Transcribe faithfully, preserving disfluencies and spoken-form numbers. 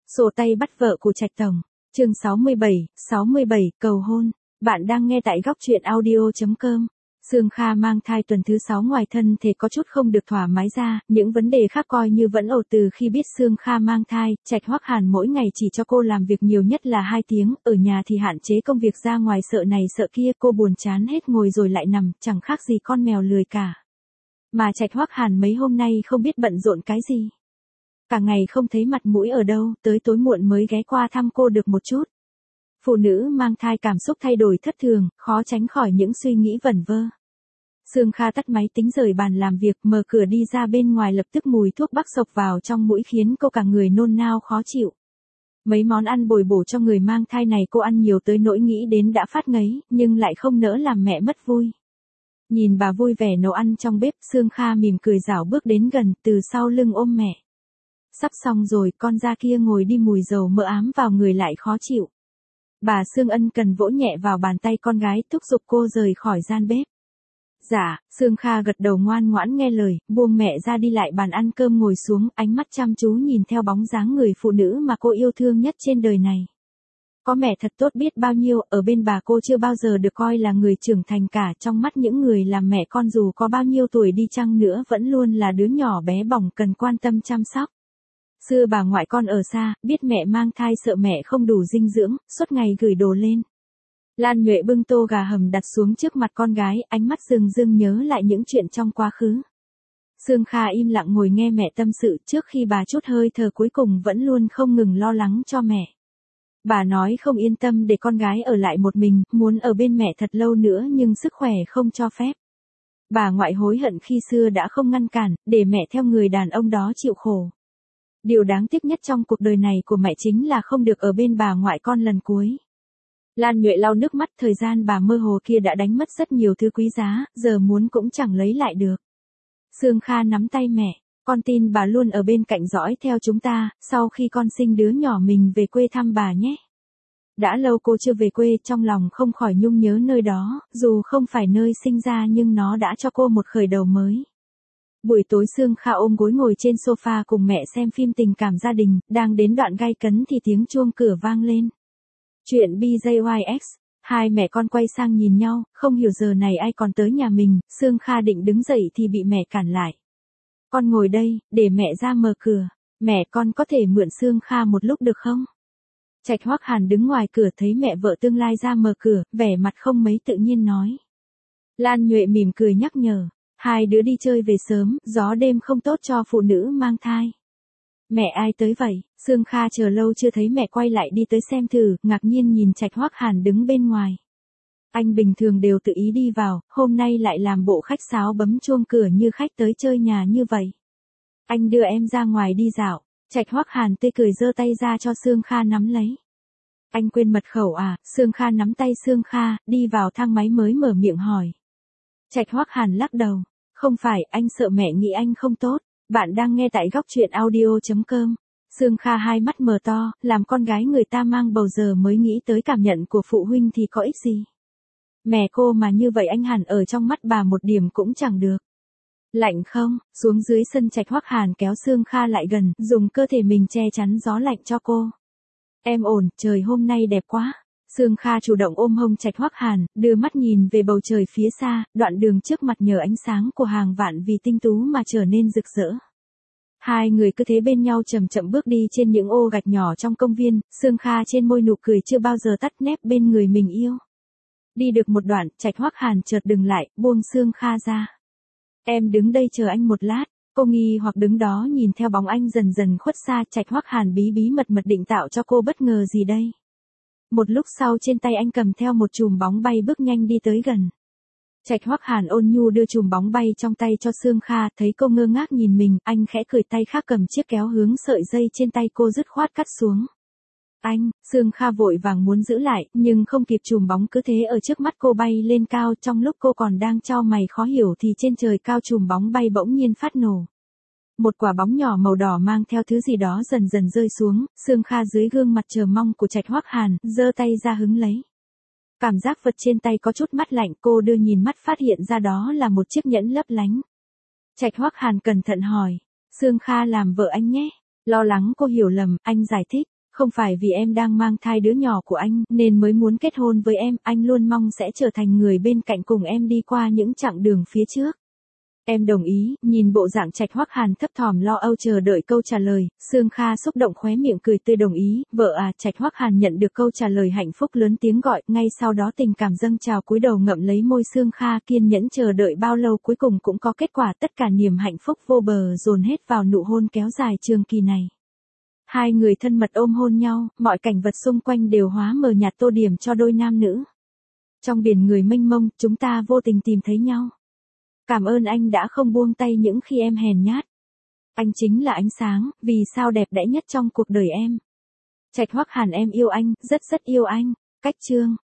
Sổ tay bắt vợ của Trạch Tổng. Chương sáu mươi bảy, sáu mươi bảy, cầu hôn. Bạn đang nghe tại góc truyện audio chấm com. Sương Kha mang thai tuần thứ sáu, ngoài thân thể có chút không được thoải mái ra, những vấn đề khác coi như vẫn ổn. Từ khi biết Sương Kha mang thai, Trạch Hoắc Hàn mỗi ngày chỉ cho cô làm việc nhiều nhất là hai tiếng, ở nhà thì hạn chế công việc, ra ngoài sợ này sợ kia, cô buồn chán hết ngồi rồi lại nằm, chẳng khác gì con mèo lười cả. Mà Trạch Hoắc Hàn mấy hôm nay không biết bận rộn cái gì. Cả ngày không thấy mặt mũi ở đâu, tới tối muộn mới ghé qua thăm cô được một chút. Phụ nữ mang thai cảm xúc thay đổi thất thường, khó tránh khỏi những suy nghĩ vẩn vơ. Sương Kha tắt máy tính rời bàn làm việc, mở cửa đi ra bên ngoài, lập tức mùi thuốc bắc xộc vào trong mũi khiến cô cả người nôn nao khó chịu. Mấy món ăn bồi bổ cho người mang thai này cô ăn nhiều tới nỗi nghĩ đến đã phát ngấy, nhưng lại không nỡ làm mẹ mất vui. Nhìn bà vui vẻ nấu ăn trong bếp, Sương Kha mỉm cười rảo bước đến gần, từ sau lưng ôm mẹ. Sắp xong rồi, con ra kia ngồi đi, mùi dầu mỡ ám vào người lại khó chịu. Bà Sương ân cần vỗ nhẹ vào bàn tay con gái, thúc giục cô rời khỏi gian bếp. Dạ, Sương Kha gật đầu ngoan ngoãn nghe lời, buông mẹ ra đi lại bàn ăn cơm ngồi xuống, ánh mắt chăm chú nhìn theo bóng dáng người phụ nữ mà cô yêu thương nhất trên đời này. Có mẹ thật tốt biết bao nhiêu, ở bên bà cô chưa bao giờ được coi là người trưởng thành cả, trong mắt những người làm mẹ con dù có bao nhiêu tuổi đi chăng nữa vẫn luôn là đứa nhỏ bé bỏng cần quan tâm chăm sóc. Xưa bà ngoại con ở xa, biết mẹ mang thai sợ mẹ không đủ dinh dưỡng, suốt ngày gửi đồ lên. Lan Nhuệ bưng tô gà hầm đặt xuống trước mặt con gái, ánh mắt rưng rưng nhớ lại những chuyện trong quá khứ. Sương Kha im lặng ngồi nghe mẹ tâm sự, trước khi bà trút hơi thở cuối cùng vẫn luôn không ngừng lo lắng cho mẹ. Bà nói không yên tâm để con gái ở lại một mình, muốn ở bên mẹ thật lâu nữa nhưng sức khỏe không cho phép. Bà ngoại hối hận khi xưa đã không ngăn cản, để mẹ theo người đàn ông đó chịu khổ. Điều đáng tiếc nhất trong cuộc đời này của mẹ chính là không được ở bên bà ngoại con lần cuối. Lan Nhuệ lau nước mắt, thời gian bà mơ hồ kia đã đánh mất rất nhiều thứ quý giá, giờ muốn cũng chẳng lấy lại được. Sương Kha nắm tay mẹ, con tin bà luôn ở bên cạnh dõi theo chúng ta, sau khi con sinh đứa nhỏ mình về quê thăm bà nhé. Đã lâu cô chưa về quê, trong lòng không khỏi nhung nhớ nơi đó, dù không phải nơi sinh ra nhưng nó đã cho cô một khởi đầu mới. Buổi tối Sương Kha ôm gối ngồi trên sofa cùng mẹ xem phim tình cảm gia đình, đang đến đoạn gay cấn thì tiếng chuông cửa vang lên. Chuyện B J Y X, hai mẹ con quay sang nhìn nhau, không hiểu giờ này ai còn tới nhà mình. Sương Kha định đứng dậy thì bị mẹ cản lại. Con ngồi đây, để mẹ ra mở cửa. Mẹ, con có thể mượn Sương Kha một lúc được không? Trạch Hoắc Hàn đứng ngoài cửa thấy mẹ vợ tương lai ra mở cửa, vẻ mặt không mấy tự nhiên nói. Lan Nhuệ mỉm cười nhắc nhở. Hai đứa đi chơi về sớm, gió đêm không tốt cho phụ nữ mang thai. Mẹ ai tới vậy? Sương Kha chờ lâu chưa thấy mẹ quay lại đi tới xem thử, ngạc nhiên nhìn Trạch Hoắc Hàn đứng bên ngoài. Anh bình thường đều tự ý đi vào, hôm nay lại làm bộ khách sáo bấm chuông cửa như khách tới chơi nhà như vậy. Anh đưa em ra ngoài đi dạo. Trạch Hoắc Hàn tươi cười giơ tay ra cho Sương Kha nắm lấy. Anh quên mật khẩu à? Sương Kha nắm tay Sương Kha, đi vào thang máy mới mở miệng hỏi. Trạch Hoắc Hàn lắc đầu. Không phải, anh sợ mẹ nghĩ anh không tốt. Bạn đang nghe tại góc truyện audio chấm com. Sương Kha hai mắt mở to, làm con gái người ta mang bầu giờ mới nghĩ tới cảm nhận của phụ huynh thì có ích gì. Mẹ cô mà như vậy anh hẳn ở trong mắt bà một điểm cũng chẳng được. Lạnh không? Xuống dưới sân Trạch Hoắc Hàn kéo Sương Kha lại gần, dùng cơ thể mình che chắn gió lạnh cho cô. Em ổn, trời hôm nay đẹp quá. Sương Kha chủ động ôm hông Trạch Hoắc Hàn, đưa mắt nhìn về bầu trời phía xa, đoạn đường trước mặt nhờ ánh sáng của hàng vạn vì tinh tú mà trở nên rực rỡ. Hai người cứ thế bên nhau chậm chậm bước đi trên những ô gạch nhỏ trong công viên, Sương Kha trên môi nụ cười chưa bao giờ tắt nép bên người mình yêu. Đi được một đoạn, Trạch Hoắc Hàn chợt dừng lại, buông Sương Kha ra. Em đứng đây chờ anh một lát. Cô nghi hoặc đứng đó nhìn theo bóng anh dần dần khuất xa. Trạch Hoắc Hàn bí bí mật mật định tạo cho cô bất ngờ gì đây. Một lúc sau trên tay anh cầm theo một chùm bóng bay bước nhanh đi tới gần. Trạch Hoắc Hàn ôn nhu đưa chùm bóng bay trong tay cho Sương Kha, thấy cô ngơ ngác nhìn mình, anh khẽ cười, tay khác cầm chiếc kéo hướng sợi dây trên tay cô dứt khoát cắt xuống. Anh, Sương Kha vội vàng muốn giữ lại, nhưng không kịp, chùm bóng cứ thế ở trước mắt cô bay lên cao, trong lúc cô còn đang chau mày khó hiểu thì trên trời cao chùm bóng bay bỗng nhiên phát nổ. Một quả bóng nhỏ màu đỏ mang theo thứ gì đó dần dần rơi xuống, Sương Kha dưới gương mặt chờ mong của Trạch Hoắc Hàn, giơ tay ra hứng lấy. Cảm giác vật trên tay có chút mát lạnh, cô đưa nhìn mắt phát hiện ra đó là một chiếc nhẫn lấp lánh. Trạch Hoắc Hàn cẩn thận hỏi, Sương Kha làm vợ anh nhé. Lo lắng cô hiểu lầm, anh giải thích. Không phải vì em đang mang thai đứa nhỏ của anh nên mới muốn kết hôn với em, anh luôn mong sẽ trở thành người bên cạnh cùng em đi qua những chặng đường phía trước. Em đồng ý, nhìn bộ dạng Trạch Hoắc Hàn thấp thỏm lo âu chờ đợi câu trả lời, Sương Kha xúc động khóe miệng cười tươi đồng ý, vợ à. Trạch Hoắc Hàn nhận được câu trả lời hạnh phúc lớn tiếng gọi, ngay sau đó tình cảm dâng trào cúi đầu ngậm lấy môi Sương Kha, kiên nhẫn chờ đợi bao lâu cuối cùng cũng có kết quả, tất cả niềm hạnh phúc vô bờ dồn hết vào nụ hôn kéo dài trường kỳ này. Hai người thân mật ôm hôn nhau, mọi cảnh vật xung quanh đều hóa mờ nhạt tô điểm cho đôi nam nữ. Trong biển người mênh mông, chúng ta vô tình tìm thấy nhau. Cảm ơn anh đã không buông tay những khi em hèn nhát. Anh chính là ánh sáng, vì sao đẹp đẽ nhất trong cuộc đời em. Trạch Hoắc Hàn em yêu anh, rất rất yêu anh. Cách chương